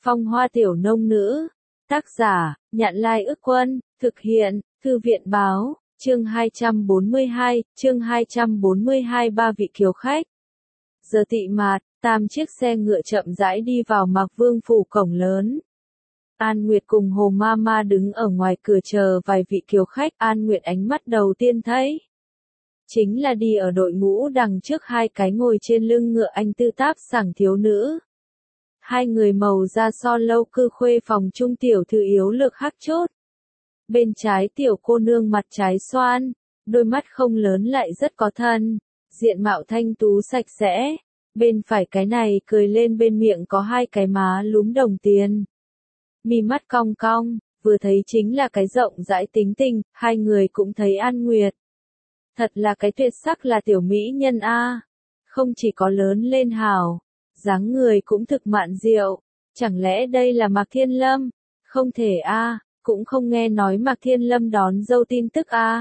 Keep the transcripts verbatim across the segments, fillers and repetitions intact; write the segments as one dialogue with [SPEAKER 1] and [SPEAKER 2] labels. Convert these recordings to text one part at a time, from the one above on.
[SPEAKER 1] Phong hoa tiểu nông nữ. Tác giả, Nhạn Lai Ức Quân, thực hiện, Thư viện Báo, chương hai trăm bốn mươi hai, chương hai trăm bốn mươi hai ba vị kiều khách. Giờ tị mạt, tam chiếc xe ngựa chậm rãi đi vào Mạc Vương phủ cổng lớn. An Nguyệt cùng Hồ Ma Ma đứng ở ngoài cửa chờ vài vị kiều khách. An Nguyệt ánh mắt đầu tiên thấy chính là đi ở đội ngũ đằng trước hai cái ngồi trên lưng ngựa anh tư táp sảng thiếu nữ. Hai người màu da son lâu cư khuê phòng trung tiểu thư yếu lược hắc chốt. Bên trái tiểu cô nương mặt trái xoan, đôi mắt không lớn lại rất có thân, diện mạo thanh tú sạch sẽ. Bên phải cái này cười lên bên miệng có hai cái má lúm đồng tiền. Mi mắt cong cong, vừa thấy chính là cái rộng rãi tính tình. Hai người cũng thấy An Nguyệt. Thật là cái tuyệt sắc là tiểu mỹ nhân a. Không chỉ có lớn lên hào, dáng người cũng thực mạn diệu. Chẳng lẽ đây là Mạc Thiên Lâm? Không thể a, cũng không nghe nói Mạc Thiên Lâm đón dâu tin tức a.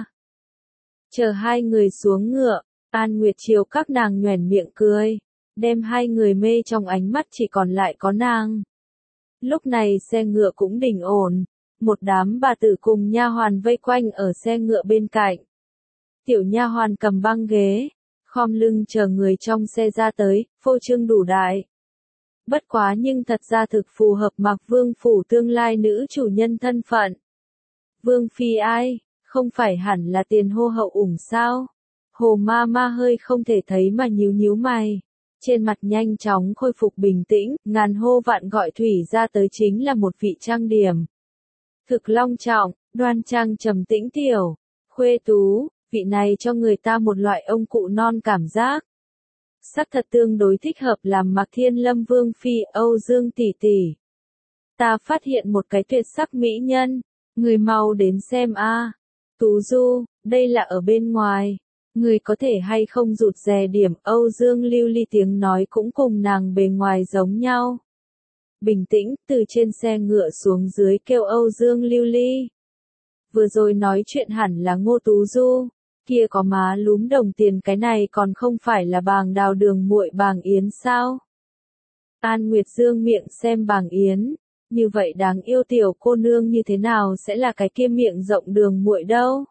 [SPEAKER 1] Chờ hai người xuống ngựa, An Nguyệt chiều các nàng nhoẻn miệng cười, đem hai người mê trong ánh mắt chỉ còn lại có nàng. Lúc này xe ngựa cũng đình ổn, một đám bà tử cùng nha hoàn vây quanh ở xe ngựa bên cạnh. Tiểu nha hoàn cầm băng ghế, khom lưng chờ người trong xe ra tới, phô trương đủ đại. Bất quá nhưng thật ra thực phù hợp Mạc Vương phủ tương lai nữ chủ nhân thân phận. Vương phi ai, không phải hẳn là tiền hô hậu ủng sao? Hồ Ma Ma hơi không thể thấy mà nhíu nhíu mày. Trên mặt nhanh chóng khôi phục bình tĩnh, ngàn hô vạn gọi thủy ra tới chính là một vị trang điểm. Thực long trọng, đoan trang trầm tĩnh tiểu, khuê tú, vị này cho người ta một loại ông cụ non cảm giác. Sắc thật tương đối thích hợp làm Mạc Thiên Lâm Vương phi. Âu Dương tỷ tỷ, ta phát hiện một cái tuyệt sắc mỹ nhân, người mau đến xem a. Tú Du, đây là ở bên ngoài, người có thể hay không rụt rè điểm. Âu Dương lưu ly tiếng nói cũng cùng nàng bề ngoài giống nhau. Bình tĩnh, từ trên xe ngựa xuống dưới kêu Âu Dương lưu ly. Vừa rồi nói chuyện hẳn là Ngô Tú Du. Kia có má lúm đồng tiền cái này còn không phải là Bàng Đào Đường muội Bàng Yến sao? An Nguyệt dương miệng xem Bàng Yến, như vậy đáng yêu tiểu cô nương như thế nào sẽ là cái kia miệng rộng Đường muội đâu?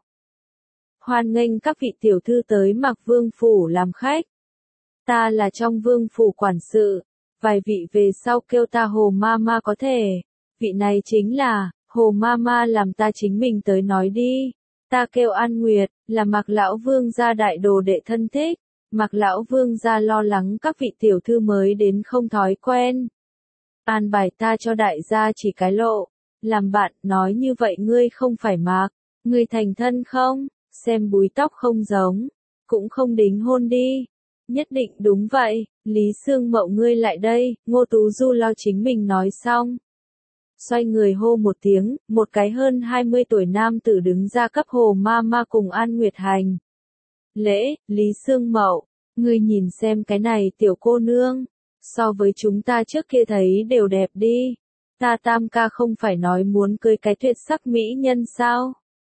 [SPEAKER 1] Hoan nghênh các vị tiểu thư tới Mạc Vương phủ làm khách. Ta là trong Vương phủ quản sự, vài vị về sau kêu ta Hồ Ma Ma có thể. Vị này chính là Hồ Ma Ma, làm ta chính mình tới nói đi. Ta kêu An Nguyệt, là Mạc lão vương gia đại đồ đệ thân thích. Mạc lão vương gia lo lắng các vị tiểu thư mới đến không thói quen. An bài ta cho đại gia chỉ cái lộ, làm bạn. Nói như vậy ngươi không phải Mạc, ngươi thành thân không? Xem búi tóc không giống, cũng không đính hôn đi. Nhất định đúng vậy. Lý Sương Mậu ngươi lại đây. Ngô Tú Du lo chính mình nói xong, xoay người hô một tiếng, một cái hơn hai mươi tuổi nam tử đứng ra cấp Hồ Ma Ma cùng An Nguyệt hành lễ. Lý Sương Mậu, ngươi nhìn xem cái này tiểu cô nương, so với chúng ta trước kia thấy đều đẹp đi. Ta tam ca không phải nói muốn cưới cái tuyệt sắc mỹ nhân sao?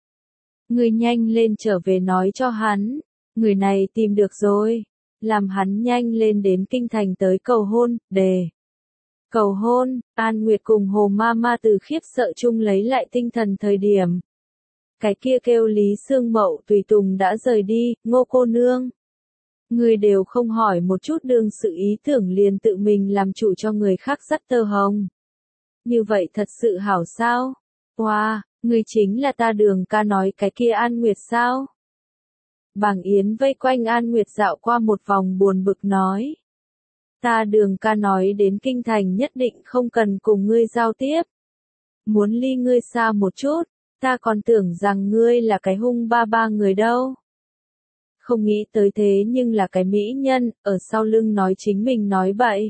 [SPEAKER 1] Ngươi nhanh lên trở về nói cho hắn, người này tìm được rồi, làm hắn nhanh lên đến kinh thành tới cầu hôn. Đề cầu hôn. An Nguyệt cùng Hồ Ma Ma từ khiếp sợ chung lấy lại tinh thần thời điểm cái kia kêu Lý Sương Mậu tùy tùng đã rời đi. Ngô cô nương, người đều không hỏi một chút đương sự ý tưởng liền tự mình làm chủ cho người khác dắt tơ hồng, như vậy thật sự hảo sao? Wow, người chính là ta Đường ca nói cái kia An Nguyệt sao? Bàng Yến vây quanh An Nguyệt dạo qua một vòng buồn bực nói. Ta Đường ca nói đến kinh thành nhất định không cần cùng ngươi giao tiếp. Muốn ly ngươi xa một chút, ta còn tưởng rằng ngươi là cái hung ba ba người đâu. Không nghĩ tới thế nhưng là cái mỹ nhân, ở sau lưng nói chính mình nói bậy.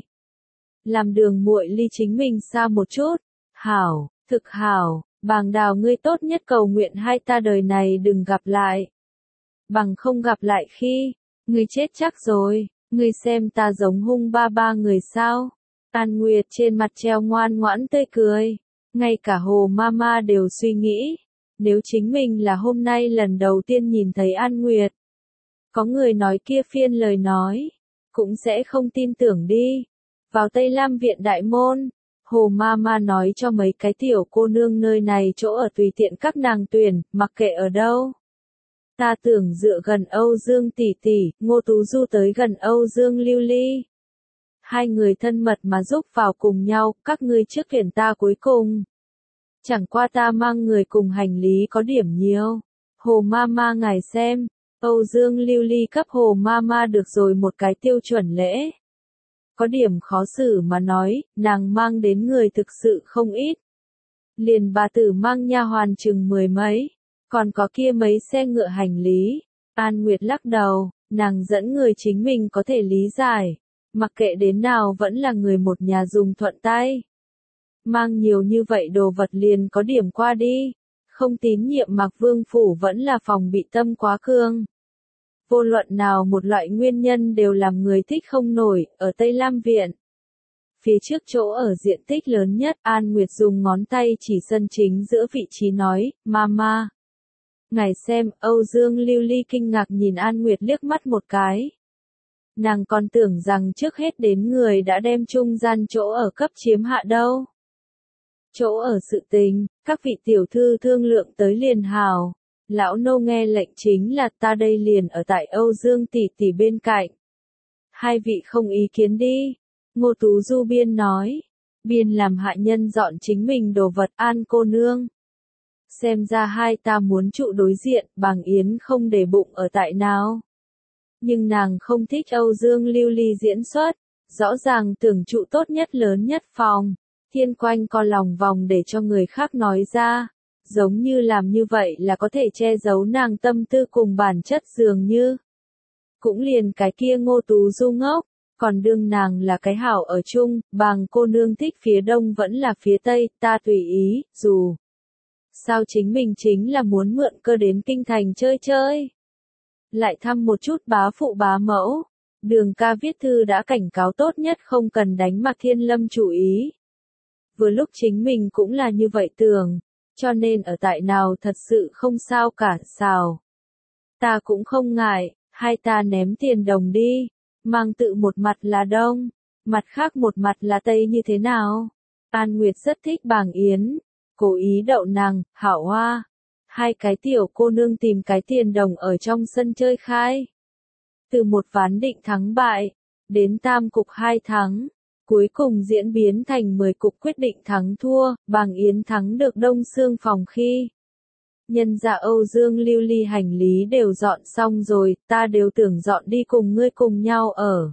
[SPEAKER 1] Làm Đường muội ly chính mình xa một chút. Hảo, thực hảo, Bàng Đào ngươi tốt nhất cầu nguyện hai ta đời này đừng gặp lại. Bằng không gặp lại khi, ngươi chết chắc rồi. Ngươi xem ta giống hung ba ba người sao? An Nguyệt trên mặt treo ngoan ngoãn tươi cười. Ngay cả Hồ Ma Ma đều suy nghĩ, nếu chính mình là hôm nay lần đầu tiên nhìn thấy An Nguyệt, có người nói kia phiên lời nói, cũng sẽ không tin tưởng đi. Vào Tây Lam viện đại môn, Hồ Mama nói cho mấy cái tiểu cô nương nơi này chỗ ở tùy tiện các nàng tuyển, mặc kệ ở đâu. Ta tưởng dựa gần Âu Dương tỷ tỷ, Ngô Tú Du tới gần Âu Dương Lưu Ly. Hai người thân mật mà giúp vào cùng nhau, các ngươi trước tuyển ta cuối cùng. Chẳng qua ta mang người cùng hành lý có điểm nhiều. Hồ Mama ngài xem, Âu Dương Lưu Ly cấp Hồ Mama được rồi một cái tiêu chuẩn lễ. Có điểm khó xử mà nói, nàng mang đến người thực sự không ít. Liền bà tử mang nha hoàn chừng mười mấy, còn có kia mấy xe ngựa hành lý. An Nguyệt lắc đầu, nàng dẫn người chính mình có thể lý giải, mặc kệ đến nào vẫn là người một nhà dùng thuận tay. Mang nhiều như vậy đồ vật liền có điểm qua đi, không tín nhiệm Mạc Vương Phủ vẫn là phòng bị tâm quá cương. Vô luận nào một loại nguyên nhân đều làm người thích không nổi, ở Tây Lam Viện. Phía trước chỗ ở diện tích lớn nhất, An Nguyệt dùng ngón tay chỉ sân chính giữa vị trí nói, Mama. Ngài xem, Âu Dương Lưu Ly kinh ngạc nhìn An Nguyệt liếc mắt một cái. Nàng còn tưởng rằng trước hết đến người đã đem trung gian chỗ ở cấp chiếm hạ đâu. Chỗ ở sự tình, các vị tiểu thư thương lượng tới liền hào. Lão nô nghe lệnh chính là ta đây liền ở tại Âu Dương tỷ tỷ bên cạnh. Hai vị không ý kiến đi. Ngô Tú Du biên nói. Biên làm hạ nhân dọn chính mình đồ vật. An cô nương. Xem ra hai ta muốn trụ đối diện, Bàng Yến không để bụng ở tại nào. Nhưng nàng không thích Âu Dương Lưu Ly diễn xuất. Rõ ràng tưởng trụ tốt nhất lớn nhất phòng. Thiên quanh co lòng vòng để cho người khác nói ra. Giống như làm như vậy là có thể che giấu nàng tâm tư cùng bản chất dường như. Cũng liền cái kia Ngô Tú Du ngốc, còn đương nàng là cái hảo ở chung, Bàng cô nương thích phía đông vẫn là phía tây, ta tùy ý, dù. Sao chính mình chính là muốn mượn cơ đến kinh thành chơi chơi. Lại thăm một chút bá phụ bá mẫu, Đường ca viết thư đã cảnh cáo tốt nhất không cần đánh Mạc Thiên Lâm chủ ý. Vừa lúc chính mình cũng là như vậy tưởng. Cho nên ở tại nào thật sự không sao cả, sao. Ta cũng không ngại, hai ta ném tiền đồng đi, mang tự một mặt là đông, mặt khác một mặt là tây như thế nào. An Nguyệt rất thích Bàng Yến, cố ý đậu nàng, hảo hoa. Hai cái tiểu cô nương tìm cái tiền đồng ở trong sân chơi khai. Từ một ván định thắng bại, đến tam cục hai thắng. Cuối cùng diễn biến thành mười cục quyết định thắng thua, Bàng Yến thắng được Đông Sương phòng khi. Nhân ra Âu Dương Lưu Ly hành lý đều dọn xong rồi, ta đều tưởng dọn đi cùng ngươi cùng nhau ở.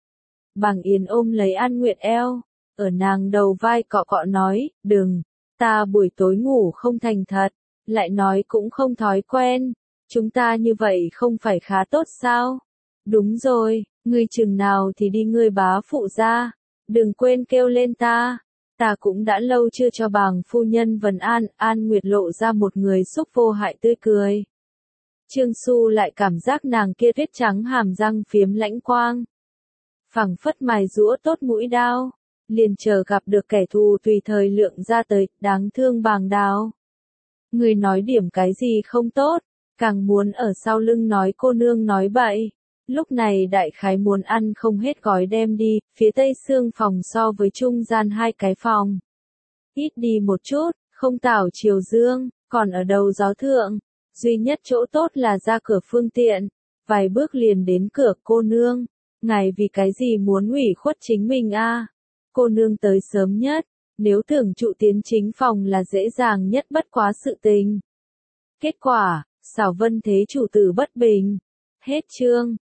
[SPEAKER 1] Bàng Yến ôm lấy An Nguyệt eo, ở nàng đầu vai cọ cọ nói, đừng, ta buổi tối ngủ không thành thật, lại nói cũng không thói quen, chúng ta như vậy không phải khá tốt sao? Đúng rồi, ngươi chừng nào thì đi ngươi bá phụ ra. Đừng quên kêu lên ta, ta cũng đã lâu chưa cho Bàng phu nhân vần an. An Nguyệt lộ ra một người xúc vô hại tươi cười. Trương Xu lại cảm giác nàng kia tuyết trắng hàm răng phiếm lãnh quang. Phẳng phất mài rũa tốt mũi đao, liền chờ gặp được kẻ thù tùy thời lượng ra tới, đáng thương Bàng Đào. Người nói điểm cái gì không tốt, càng muốn ở sau lưng nói cô nương nói bậy. Lúc này đại khái muốn ăn không hết gói đem đi, phía tây xương phòng so với trung gian hai cái phòng. Ít đi một chút, không tảo chiều dương, còn ở đầu gió thượng. Duy nhất chỗ tốt là ra cửa phương tiện, vài bước liền đến cửa. Cô nương, ngài vì cái gì muốn ủy khuất chính mình a? Cô nương tới sớm nhất, nếu tưởng trụ tiến chính phòng là dễ dàng nhất bất quá sự tình. Kết quả, xảo vân thế chủ tử bất bình. Hết chương.